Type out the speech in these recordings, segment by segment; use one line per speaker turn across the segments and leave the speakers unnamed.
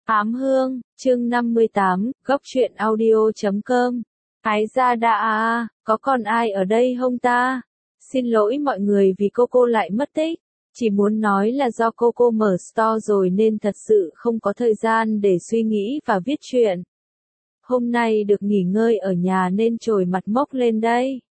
Ám Hương, chương 58, góc truyện audio.com. Ái gia đã à, có còn ai ở đây không ta? Xin lỗi mọi người vì cô lại mất tích. Chỉ muốn nói là do cô mở store rồi nên thật sự không có thời gian để suy nghĩ và viết truyện. Hôm nay được nghỉ ngơi ở nhà nên trồi mặt mốc lên đây.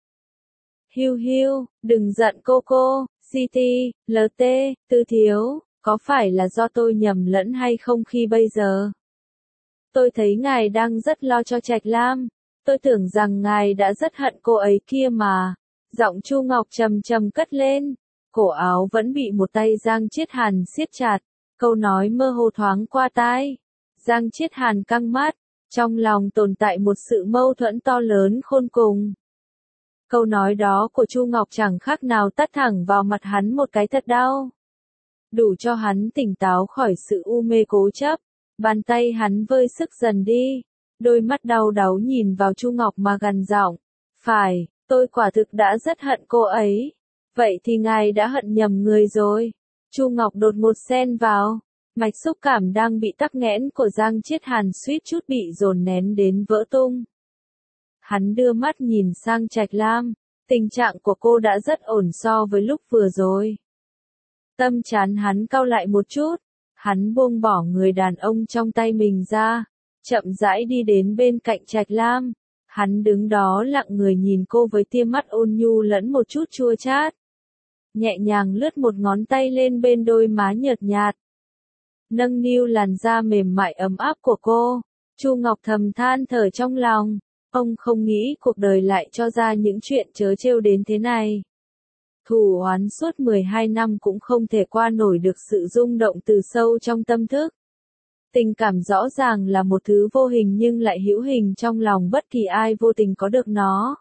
Hiu, đừng giận cô, CT, LT, Tư Thiếu, có phải là do tôi nhầm lẫn hay không khi bây giờ? Tôi thấy ngài đang rất lo cho Trạch Lam, tôi tưởng rằng ngài đã rất hận cô ấy kia mà. Giọng Chu Ngọc trầm cất lên, cổ áo vẫn bị một tay Giang Chiết Hàn siết chặt, câu nói mơ hồ thoáng qua tai. Giang Chiết Hàn căng mắt, trong lòng tồn tại một sự mâu thuẫn to lớn khôn cùng. Câu nói đó của Chu Ngọc chẳng khác nào tát thẳng vào mặt hắn một cái thật đau. Đủ cho hắn tỉnh táo khỏi sự u mê cố chấp. Bàn tay hắn vơi sức dần đi. Đôi mắt đau đáu nhìn vào Chu Ngọc mà gằn giọng. Phải, tôi quả thực đã rất hận cô ấy. Vậy thì ngài đã hận nhầm người rồi. Chu Ngọc đột ngột xen vào. Mạch xúc cảm đang bị tắc nghẽn của Giang Chiết Hàn suýt chút bị dồn nén đến vỡ tung. Hắn đưa mắt nhìn sang Trạch Lam. Tình trạng của cô đã rất ổn so với lúc vừa rồi. Tâm trán hắn cau lại một chút. Hắn buông bỏ người đàn ông trong tay mình ra. Chậm rãi đi đến bên cạnh Trạch Lam. Hắn đứng đó lặng người nhìn cô với tia mắt ôn nhu lẫn một chút chua chát. Nhẹ nhàng lướt một ngón tay lên bên đôi má nhợt nhạt. Nâng niu làn da mềm mại ấm áp của cô. Chu Ngọc thầm than thở trong lòng. Ông không nghĩ cuộc đời lại cho ra những chuyện trớ trêu đến thế này. Thù oán suốt 12 năm cũng không thể qua nổi được sự rung động từ sâu trong tâm thức. Tình cảm rõ ràng là một thứ vô hình nhưng lại hữu hình trong lòng bất kỳ ai vô tình có được nó.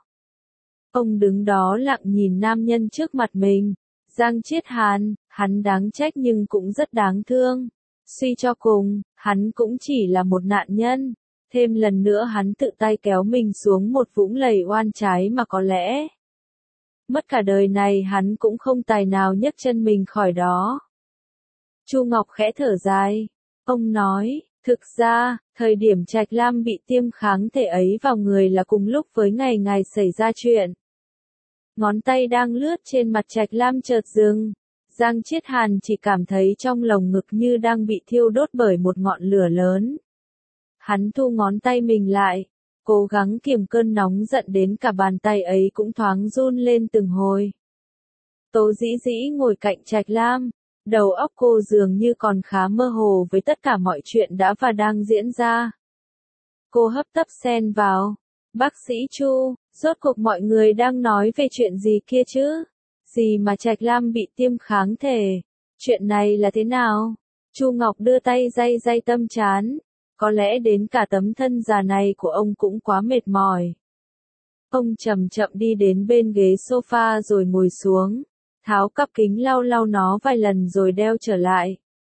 Ông đứng đó lặng nhìn nam nhân trước mặt mình. Giang Chiết Hàn, hắn đáng trách nhưng cũng rất đáng thương. Suy cho cùng, hắn cũng chỉ là một nạn nhân. Thêm lần nữa hắn tự tay kéo mình xuống một vũng lầy oan trái mà có lẽ mất cả đời này hắn cũng không tài nào nhấc chân mình khỏi đó. Chu Ngọc khẽ thở dài. Ông nói, thực ra, thời điểm Trạch Lam bị tiêm kháng thể ấy vào người là cùng lúc với ngày ngài xảy ra chuyện. Ngón tay đang lướt trên mặt Trạch Lam chợt dừng. Giang Chiết Hàn chỉ cảm thấy trong lồng ngực như đang bị thiêu đốt bởi một ngọn lửa lớn. Hắn thu ngón tay mình lại. Cố gắng kiềm cơn nóng giận đến cả bàn tay ấy cũng thoáng run lên từng hồi. Tố Dĩ Dĩ ngồi cạnh Trạch Lam, đầu óc cô dường như còn khá mơ hồ với tất cả mọi chuyện đã và đang diễn ra. Cô hấp tấp xen vào. Bác sĩ Chu, rốt cuộc mọi người đang nói về chuyện gì kia chứ? Gì mà Trạch Lam bị tiêm kháng thể? Chuyện này là thế nào? Chu Ngọc đưa tay day tâm trán. Có lẽ đến cả tấm thân già này của ông cũng quá mệt mỏi. Ông chậm đi đến bên ghế sofa rồi ngồi xuống, tháo cặp kính lau nó vài lần rồi đeo trở lại.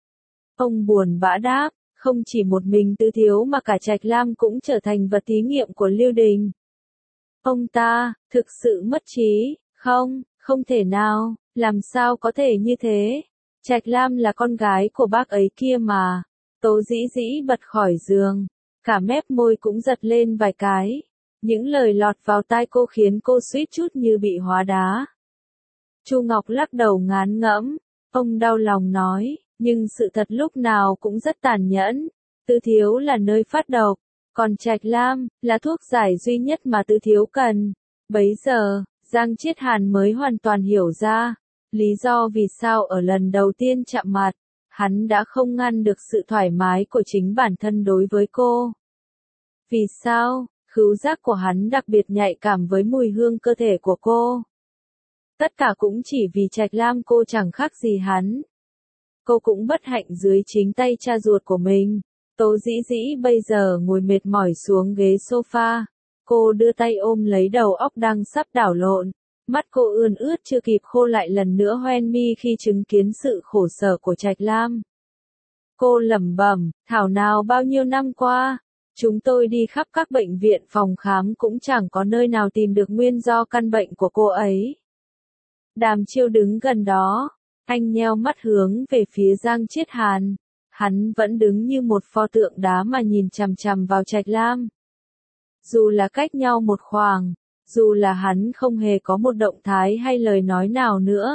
Ông buồn bã đáp, không chỉ một mình Tư Thiếu mà cả Trạch Lam cũng trở thành vật thí nghiệm của Lưu Đình. Ông ta, thực sự mất trí, không thể nào, làm sao có thể như thế? Trạch Lam là con gái của bác ấy kia mà. Tố Dĩ Dĩ bật khỏi giường, cả mép môi cũng giật lên vài cái. Những lời lọt vào tai cô khiến cô suýt chút như bị hóa đá. Chu Ngọc lắc đầu ngán ngẫm, ông đau lòng nói, nhưng sự thật lúc nào cũng rất tàn nhẫn. Tư Thiếu là nơi phát độc, còn Trạch Lam là thuốc giải duy nhất mà Tư Thiếu cần. Bấy giờ, Giang Chiết Hàn mới hoàn toàn hiểu ra lý do vì sao ở lần đầu tiên chạm mặt, hắn đã không ngăn được sự thoải mái của chính bản thân đối với cô. Vì sao? Khứu giác của hắn đặc biệt nhạy cảm với mùi hương cơ thể của cô. Tất cả cũng chỉ vì Trạch Lam cô chẳng khác gì hắn. Cô cũng bất hạnh dưới chính tay cha ruột của mình. Tố Dĩ Dĩ bây giờ ngồi mệt mỏi xuống ghế sofa. Cô đưa tay ôm lấy đầu óc đang sắp đảo lộn. Mắt cô ươn ướt chưa kịp khô lại lần nữa hoen mi khi chứng kiến sự khổ sở của Trạch Lam. Cô lẩm bẩm, thảo nào bao nhiêu năm qua, chúng tôi đi khắp các bệnh viện phòng khám cũng chẳng có nơi nào tìm được nguyên do căn bệnh của cô ấy. Đàm Chiêu đứng gần đó, anh nheo mắt hướng về phía Giang Chiết Hàn. Hắn vẫn đứng như một pho tượng đá mà nhìn chằm chằm vào Trạch Lam. Dù là cách nhau một khoảng, dù là hắn không hề có một động thái hay lời nói nào nữa.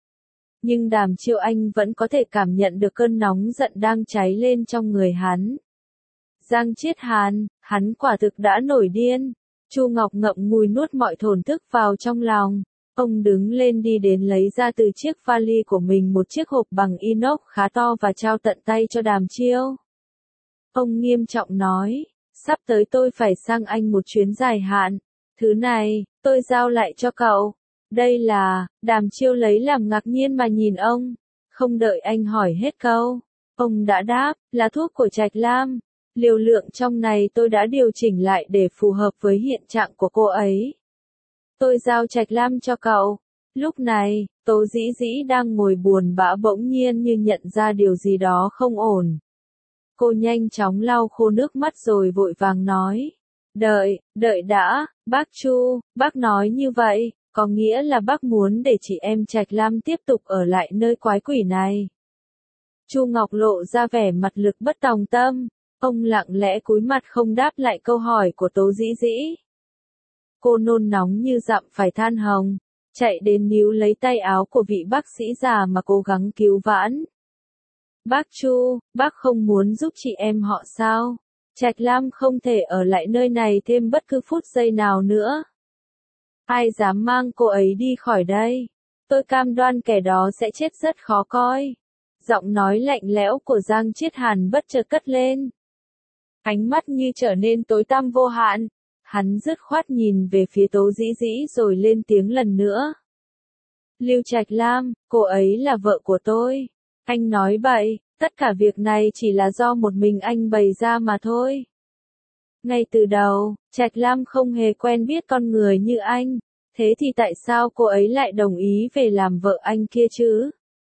Nhưng Đàm Chiêu Anh vẫn có thể cảm nhận được cơn nóng giận đang cháy lên trong người hắn. Giang Chiết Hàn, hắn quả thực đã nổi điên. Chu Ngọc ngậm ngùi nuốt mọi thổn thức vào trong lòng. Ông đứng lên đi đến lấy ra từ chiếc vali của mình một chiếc hộp bằng inox khá to và trao tận tay cho Đàm Chiêu. Ông nghiêm trọng nói, sắp tới tôi phải sang Anh một chuyến dài hạn. Thứ này, tôi giao lại cho cậu. Đây là, Đàm Chiêu lấy làm ngạc nhiên mà nhìn ông. Không đợi anh hỏi hết câu. Ông đã đáp, là thuốc của Trạch Lam. Liều lượng trong này tôi đã điều chỉnh lại để phù hợp với hiện trạng của cô ấy. Tôi giao Trạch Lam cho cậu. Lúc này, Tố Dĩ Dĩ đang ngồi buồn bã bỗng nhiên như nhận ra điều gì đó không ổn. Cô nhanh chóng lau khô nước mắt rồi vội vàng nói. Đợi đã, bác Chu, bác nói như vậy, có nghĩa là bác muốn để chị em Trạch Lam tiếp tục ở lại nơi quái quỷ này. Chu Ngọc lộ ra vẻ mặt lực bất tòng tâm, ông lặng lẽ cúi mặt không đáp lại câu hỏi của Tố Dĩ Dĩ. Cô nôn nóng như dặm phải than hồng, chạy đến níu lấy tay áo của vị bác sĩ già mà cố gắng cứu vãn. Bác Chu, bác không muốn giúp chị em họ sao? Trạch Lam không thể ở lại nơi này thêm bất cứ phút giây nào nữa. Ai dám mang cô ấy đi khỏi đây? Tôi cam đoan kẻ đó sẽ chết rất khó coi. Giọng nói lạnh lẽo của Giang Chiết Hàn bất chợt cất lên. Ánh mắt như trở nên tối tăm vô hạn. Hắn dứt khoát nhìn về phía Tố Dĩ Dĩ rồi lên tiếng lần nữa. Lưu Trạch Lam, cô ấy là vợ của tôi. Anh nói bậy, tất cả việc này chỉ là do một mình anh bày ra mà thôi. Ngay từ đầu, Trạch Lam không hề quen biết con người như anh. Thế thì tại sao cô ấy lại đồng ý về làm vợ anh kia chứ?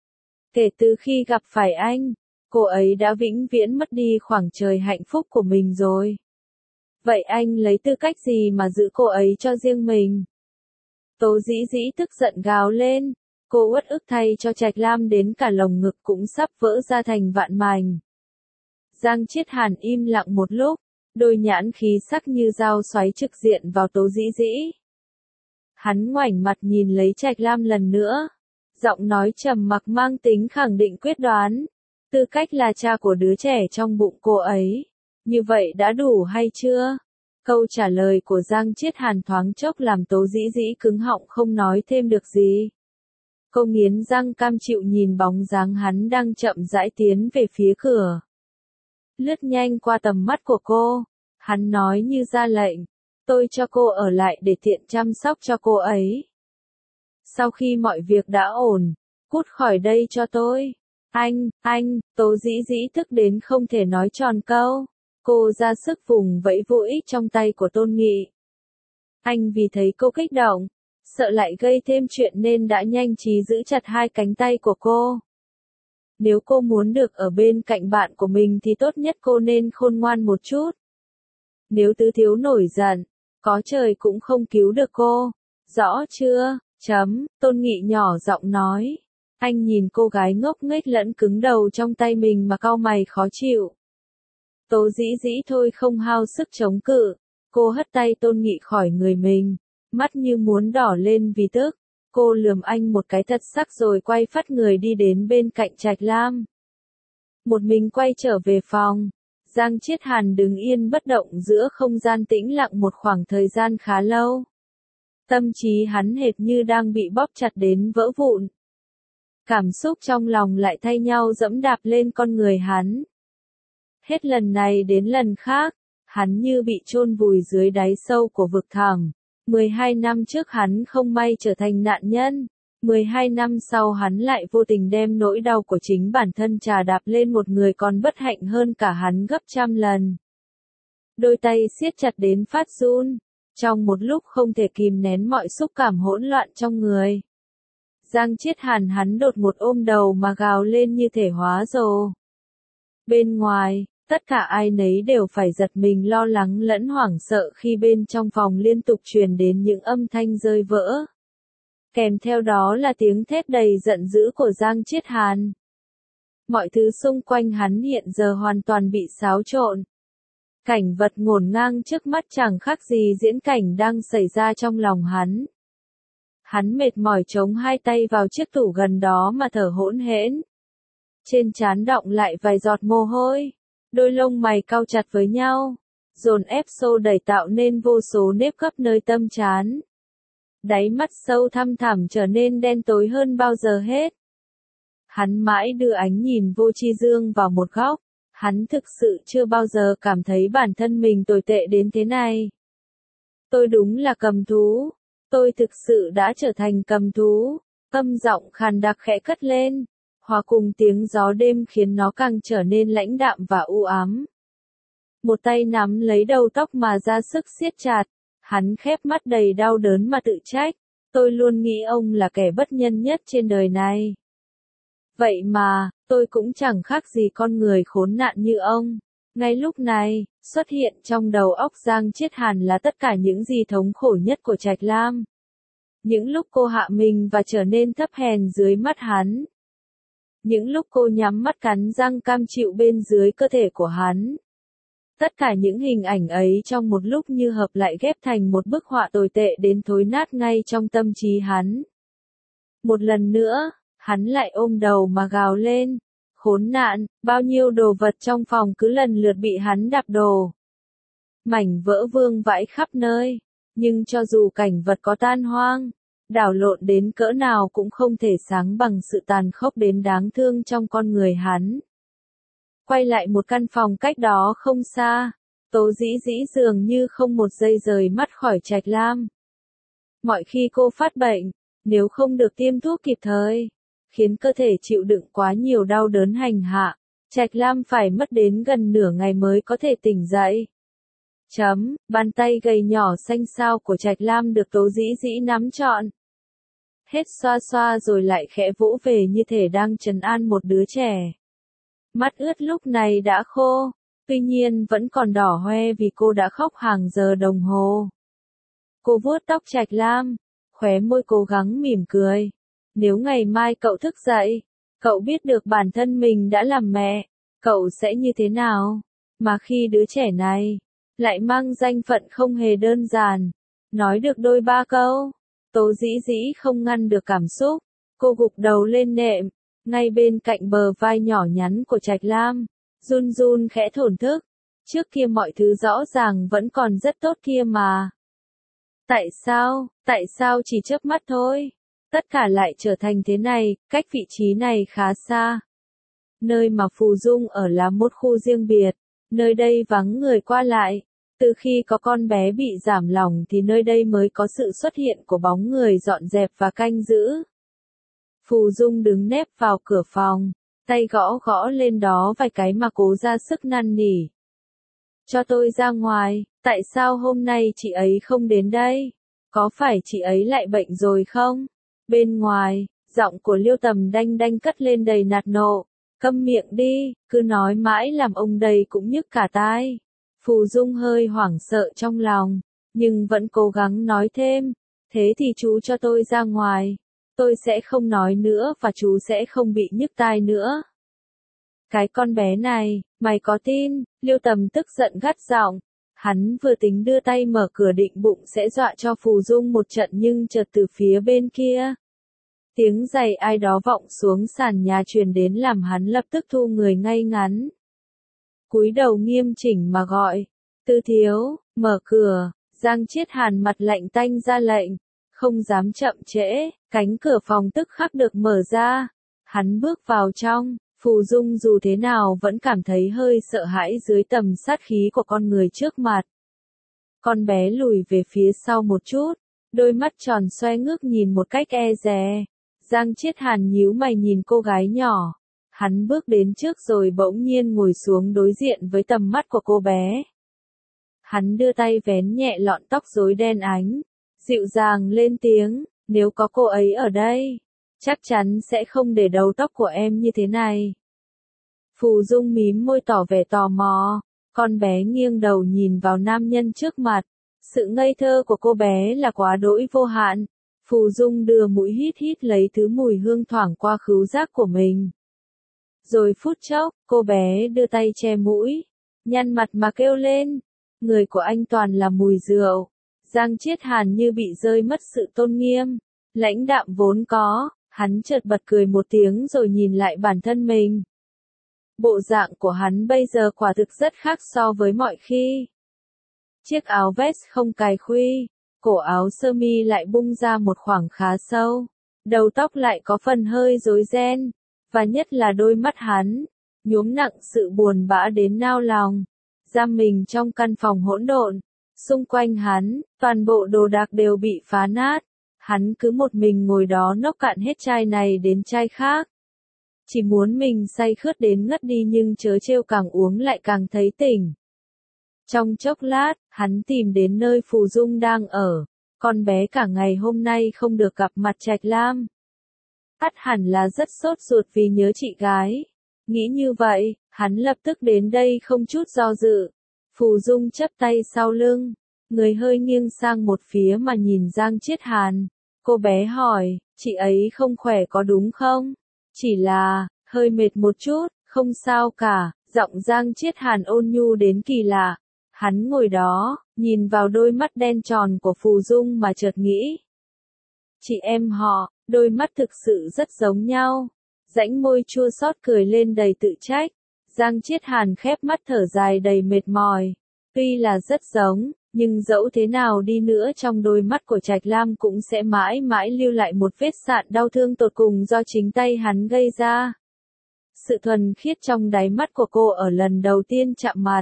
Kể từ khi gặp phải anh, cô ấy đã vĩnh viễn mất đi khoảng trời hạnh phúc của mình rồi. Vậy anh lấy tư cách gì mà giữ cô ấy cho riêng mình? Tố Dĩ Dĩ tức giận gào lên. Cô uất ức thay cho Trạch Lam đến cả lồng ngực cũng sắp vỡ ra thành vạn mảnh. Giang Chiết Hàn im lặng một lúc, đôi nhãn khí sắc như dao xoáy trực diện vào Tố Dĩ Dĩ. Hắn ngoảnh mặt nhìn lấy Trạch Lam lần nữa. Giọng nói trầm mặc mang tính khẳng định quyết đoán. Tư cách là cha của đứa trẻ trong bụng cô ấy. Như vậy đã đủ hay chưa? Câu trả lời của Giang Chiết Hàn thoáng chốc làm Tố Dĩ Dĩ cứng họng không nói thêm được gì. Cô nghiến răng cam chịu nhìn bóng dáng hắn đang chậm rãi tiến về phía cửa. Lướt nhanh qua tầm mắt của cô, hắn nói như ra lệnh, tôi cho cô ở lại để tiện chăm sóc cho cô ấy. Sau khi mọi việc đã ổn, cút khỏi đây cho tôi. Anh, Tố Dĩ Dĩ tức đến không thể nói tròn câu. Cô ra sức vùng vẫy vô ích trong tay của Tôn Nghị. Anh vì thấy cô kích động, sợ lại gây thêm chuyện nên đã nhanh trí giữ chặt hai cánh tay của cô. Nếu cô muốn được ở bên cạnh bạn của mình thì tốt nhất cô nên khôn ngoan một chút. Nếu Tứ Thiếu nổi giận, có trời cũng không cứu được cô. Rõ chưa? Tôn Nghị nhỏ giọng nói. Anh nhìn cô gái ngốc nghếch lẫn cứng đầu trong tay mình mà cau mày khó chịu. Tố Dĩ Dĩ thôi không hao sức chống cự. Cô hất tay Tôn Nghị khỏi người mình. Mắt như muốn đỏ lên vì tức. Cô lườm anh một cái thật sắc rồi quay phắt người đi đến bên cạnh Trạch Lam. Một mình quay trở về phòng. Giang Chiết Hàn đứng yên bất động giữa không gian tĩnh lặng một khoảng thời gian khá lâu. Tâm trí hắn hệt như đang bị bóp chặt đến vỡ vụn. Cảm xúc trong lòng lại thay nhau dẫm đạp lên con người hắn. Hết lần này đến lần khác, hắn như bị chôn vùi dưới đáy sâu của vực thẳm. 12 năm trước hắn không may trở thành nạn nhân. 12 năm sau hắn lại vô tình đem nỗi đau của chính bản thân trà đạp lên một người còn bất hạnh hơn cả hắn gấp trăm lần. Đôi tay siết chặt đến phát run. Trong một lúc không thể kìm nén mọi xúc cảm hỗn loạn trong người. Giang Chiết Hàn hắn đột ngột ôm đầu mà gào lên như thể hóa rồ. Bên ngoài, tất cả ai nấy đều phải giật mình lo lắng lẫn hoảng sợ khi bên trong phòng liên tục truyền đến những âm thanh rơi vỡ. Kèm theo đó là tiếng thét đầy giận dữ của Giang Chiết Hàn. Mọi thứ xung quanh hắn hiện giờ hoàn toàn bị xáo trộn. Cảnh vật ngổn ngang trước mắt chẳng khác gì diễn cảnh đang xảy ra trong lòng hắn. Hắn mệt mỏi chống hai tay vào chiếc tủ gần đó mà thở hỗn hển. Trên trán đọng lại vài giọt mồ hôi, đôi lông mày cau chặt với nhau, dồn ép xô đẩy tạo nên vô số nếp gấp nơi tâm trán. Đáy mắt sâu thăm thẳm trở nên đen tối hơn bao giờ hết. Hắn mãi đưa ánh nhìn vô tri dương vào một góc, hắn thực sự chưa bao giờ cảm thấy bản thân mình tồi tệ đến thế này. Tôi đúng là cầm thú, tôi thực sự đã trở thành cầm thú, âm giọng khàn đặc khẽ cất lên, hòa cùng tiếng gió đêm khiến nó càng trở nên lãnh đạm và u ám. Một tay nắm lấy đầu tóc mà ra sức siết chặt, hắn khép mắt đầy đau đớn mà tự trách, tôi luôn nghĩ ông là kẻ bất nhân nhất trên đời này. Vậy mà, tôi cũng chẳng khác gì con người khốn nạn như ông. Ngay lúc này, xuất hiện trong đầu óc Giang Chiết Hàn là tất cả những gì thống khổ nhất của Trạch Lam. Những lúc cô hạ mình và trở nên thấp hèn dưới mắt hắn. Những lúc cô nhắm mắt cắn răng cam chịu bên dưới cơ thể của hắn. Tất cả những hình ảnh ấy trong một lúc như hợp lại ghép thành một bức họa tồi tệ đến thối nát ngay trong tâm trí hắn. Một lần nữa, hắn lại ôm đầu mà gào lên. Khốn nạn, bao nhiêu đồ vật trong phòng cứ lần lượt bị hắn đạp đổ. Mảnh vỡ vương vãi khắp nơi, nhưng cho dù cảnh vật có tan hoang, đảo lộn đến cỡ nào cũng không thể sánh bằng sự tàn khốc đến đáng thương trong con người hắn. Quay lại một căn phòng cách đó không xa, Tố Dĩ Dĩ dường như không một giây rời mắt khỏi Trạch Lam. Mọi khi cô phát bệnh, nếu không được tiêm thuốc kịp thời, khiến cơ thể chịu đựng quá nhiều đau đớn hành hạ, Trạch Lam phải mất đến gần nửa ngày mới có thể tỉnh dậy. Bàn tay gầy nhỏ xanh xao của Trạch Lam được Tố Dĩ Dĩ nắm trọn. Hết xoa xoa rồi lại khẽ vỗ về như thể đang trấn an một đứa trẻ. Mắt ướt lúc này đã khô, tuy nhiên vẫn còn đỏ hoe vì cô đã khóc hàng giờ đồng hồ. Cô vuốt tóc Trạch Lam, khóe môi cố gắng mỉm cười. Nếu ngày mai cậu thức dậy, cậu biết được bản thân mình đã làm mẹ, cậu sẽ như thế nào? Mà khi đứa trẻ này lại mang danh phận không hề đơn giản, nói được đôi ba câu, Tố Dĩ Dĩ không ngăn được cảm xúc, cô gục đầu lên nệm, ngay bên cạnh bờ vai nhỏ nhắn của Trạch Lam, run run khẽ thổn thức, trước kia mọi thứ rõ ràng vẫn còn rất tốt kia mà. Tại sao chỉ chớp mắt thôi, tất cả lại trở thành thế này, cách vị trí này khá xa. Nơi mà Phù Dung ở là một khu riêng biệt, nơi đây vắng người qua lại. Từ khi có con bé bị giảm lòng thì nơi đây mới có sự xuất hiện của bóng người dọn dẹp và canh giữ. Phù Dung đứng nép vào cửa phòng, tay gõ gõ lên đó vài cái mà cố ra sức năn nỉ. Cho tôi ra ngoài, tại sao hôm nay chị ấy không đến đây? Có phải chị ấy lại bệnh rồi không? Bên ngoài, giọng của Liêu Tầm đanh đanh cất lên đầy nạt nộ. Câm miệng đi, cứ nói mãi làm ông đây cũng nhức cả tai. Phù Dung hơi hoảng sợ trong lòng, nhưng vẫn cố gắng nói thêm. Thế thì chú cho tôi ra ngoài. Tôi sẽ không nói nữa và chú sẽ không bị nhức tai nữa. Cái con bé này, mày có tin? Liêu Tầm tức giận gắt giọng. Hắn vừa tính đưa tay mở cửa định bụng sẽ dọa cho Phù Dung một trận nhưng chợt từ phía bên kia. Tiếng giày ai đó vọng xuống sàn nhà truyền đến làm hắn lập tức thu người ngay ngắn. Cúi đầu nghiêm chỉnh mà gọi. Tư thiếu, mở cửa. Giang Chiết Hàn mặt lạnh tanh ra lệnh. Không dám chậm trễ, cánh cửa phòng tức khắc được mở ra. Hắn bước vào trong, Phù Dung dù thế nào vẫn cảm thấy hơi sợ hãi dưới tầm sát khí của con người trước mặt. Con bé lùi về phía sau một chút, đôi mắt tròn xoe ngước nhìn một cách e dè. Giang Chiết Hàn nhíu mày nhìn cô gái nhỏ. Hắn bước đến trước rồi bỗng nhiên ngồi xuống đối diện với tầm mắt của cô bé. Hắn đưa tay vén nhẹ lọn tóc rối đen ánh, dịu dàng lên tiếng, nếu có cô ấy ở đây, chắc chắn sẽ không để đầu tóc của em như thế này. Phù Dung mím môi tỏ vẻ tò mò, con bé nghiêng đầu nhìn vào nam nhân trước mặt. Sự ngây thơ của cô bé là quá đỗi vô hạn. Phù Dung đưa mũi hít hít lấy thứ mùi hương thoảng qua khứu giác của mình. Rồi phút chốc, cô bé đưa tay che mũi, nhăn mặt mà kêu lên. Người của anh toàn là mùi rượu. Giang Chiết Hàn như bị rơi mất sự tôn nghiêm, lãnh đạm vốn có, hắn chợt bật cười một tiếng rồi nhìn lại bản thân mình. Bộ dạng của hắn bây giờ quả thực rất khác so với mọi khi. Chiếc áo vest không cài khuy, cổ áo sơ mi lại bung ra một khoảng khá sâu, đầu tóc lại có phần hơi rối ren, và nhất là đôi mắt hắn, nhuốm nặng sự buồn bã đến nao lòng. Giam mình trong căn phòng hỗn độn, xung quanh hắn, toàn bộ đồ đạc đều bị phá nát, hắn cứ một mình ngồi đó nốc cạn hết chai này đến chai khác. Chỉ muốn mình say khướt đến ngất đi nhưng chớ trêu càng uống lại càng thấy tỉnh. Trong chốc lát, hắn tìm đến nơi Phù Dung đang ở, con bé cả ngày hôm nay không được gặp mặt Trạch Lam. Ắt hẳn là rất sốt ruột vì nhớ chị gái. Nghĩ như vậy, hắn lập tức đến đây không chút do dự. Phù Dung chắp tay sau lưng, người hơi nghiêng sang một phía mà nhìn Giang Chiết Hàn. Cô bé hỏi, chị ấy không khỏe có đúng không? Chỉ là, hơi mệt một chút, không sao cả. Giọng Giang Chiết Hàn ôn nhu đến kỳ lạ. Hắn ngồi đó, nhìn vào đôi mắt đen tròn của Phù Dung mà chợt nghĩ. Chị em họ, đôi mắt thực sự rất giống nhau. Rãnh môi chua xót cười lên đầy tự trách. Giang Chiết Hàn khép mắt thở dài đầy mệt mỏi. Tuy là rất giống, nhưng dẫu thế nào đi nữa trong đôi mắt của Trạch Lam cũng sẽ mãi mãi lưu lại một vết sạn đau thương tột cùng do chính tay hắn gây ra. Sự thuần khiết trong đáy mắt của cô ở lần đầu tiên chạm mặt,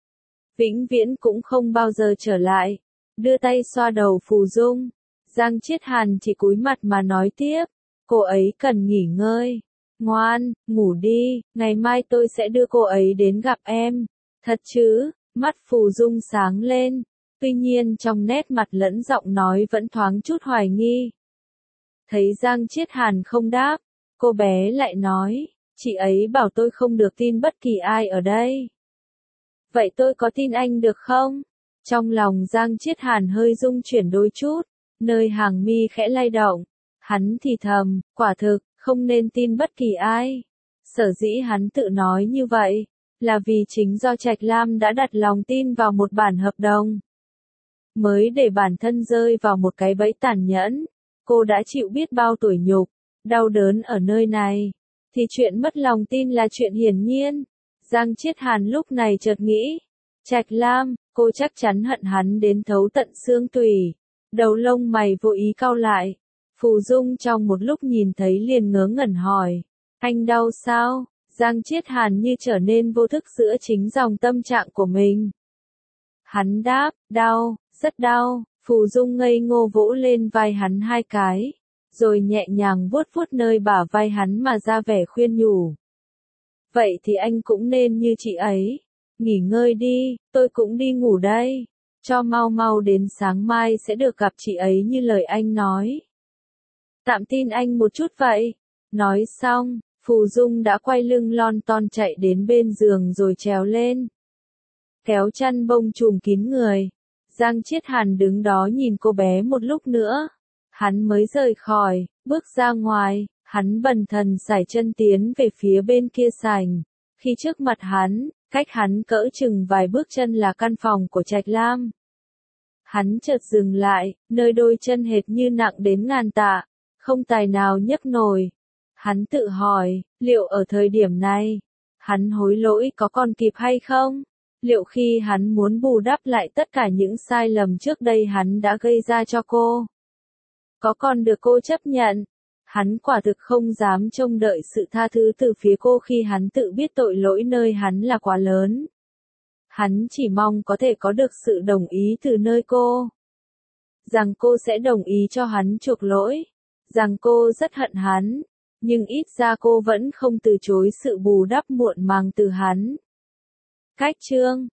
vĩnh viễn cũng không bao giờ trở lại. Đưa tay xoa đầu Phù Dung, Giang Chiết Hàn chỉ cúi mặt mà nói tiếp, cô ấy cần nghỉ ngơi. Ngoan, ngủ đi, ngày mai tôi sẽ đưa cô ấy đến gặp em. Thật chứ? Mắt Phù Dung sáng lên, tuy nhiên trong nét mặt lẫn giọng nói vẫn thoáng chút hoài nghi. Thấy Giang Chiết Hàn không đáp, cô bé lại nói, chị ấy bảo tôi không được tin bất kỳ ai ở đây. Vậy tôi có tin anh được không? Trong lòng Giang Chiết Hàn hơi rung chuyển đôi chút, nơi hàng mi khẽ lay động. Hắn thì thầm, quả thực, không nên tin bất kỳ ai. Sở dĩ hắn tự nói như vậy, là vì chính do Trạch Lam đã đặt lòng tin vào một bản hợp đồng. Mới để bản thân rơi vào một cái bẫy tàn nhẫn, cô đã chịu biết bao tủi nhục, đau đớn ở nơi này, thì chuyện mất lòng tin là chuyện hiển nhiên. Giang Chiết Hàn lúc này chợt nghĩ, Trạch Lam, cô chắc chắn hận hắn đến thấu tận xương tủy. Đầu lông mày vô ý cau lại. Phù Dung trong một lúc nhìn thấy liền ngớ ngẩn hỏi, anh đau sao? Giang Chiết Hàn như trở nên vô thức giữa chính dòng tâm trạng của mình. Hắn đáp, đau, rất đau. Phù Dung ngây ngô vỗ lên vai hắn hai cái, rồi nhẹ nhàng vuốt vuốt nơi bả vai hắn mà ra vẻ khuyên nhủ. Vậy thì anh cũng nên như chị ấy. Nghỉ ngơi đi, tôi cũng đi ngủ đây. Cho mau mau đến sáng mai sẽ được gặp chị ấy như lời anh nói. Tạm tin anh một chút vậy. Nói xong, Phù Dung đã quay lưng lon ton chạy đến bên giường rồi trèo lên. Kéo chăn bông trùm kín người. Giang Chiết Hàn đứng đó nhìn cô bé một lúc nữa. Hắn mới rời khỏi, bước ra ngoài, hắn bần thần sải chân tiến về phía bên kia sảnh. Khi trước mặt hắn, cách hắn cỡ chừng vài bước chân là căn phòng của Trạch Lam. Hắn chợt dừng lại, nơi đôi chân hệt như nặng đến ngàn tạ, không tài nào nhấc nổi. Hắn tự hỏi, liệu ở thời điểm này, hắn hối lỗi có còn kịp hay không? Liệu khi hắn muốn bù đắp lại tất cả những sai lầm trước đây hắn đã gây ra cho cô, có còn được cô chấp nhận? Hắn quả thực không dám trông đợi sự tha thứ từ phía cô khi hắn tự biết tội lỗi nơi hắn là quá lớn. Hắn chỉ mong có thể có được sự đồng ý từ nơi cô. Rằng cô sẽ đồng ý cho hắn chuộc lỗi. Rằng cô rất hận hắn. Nhưng ít ra cô vẫn không từ chối sự bù đắp muộn màng từ hắn. Cách chương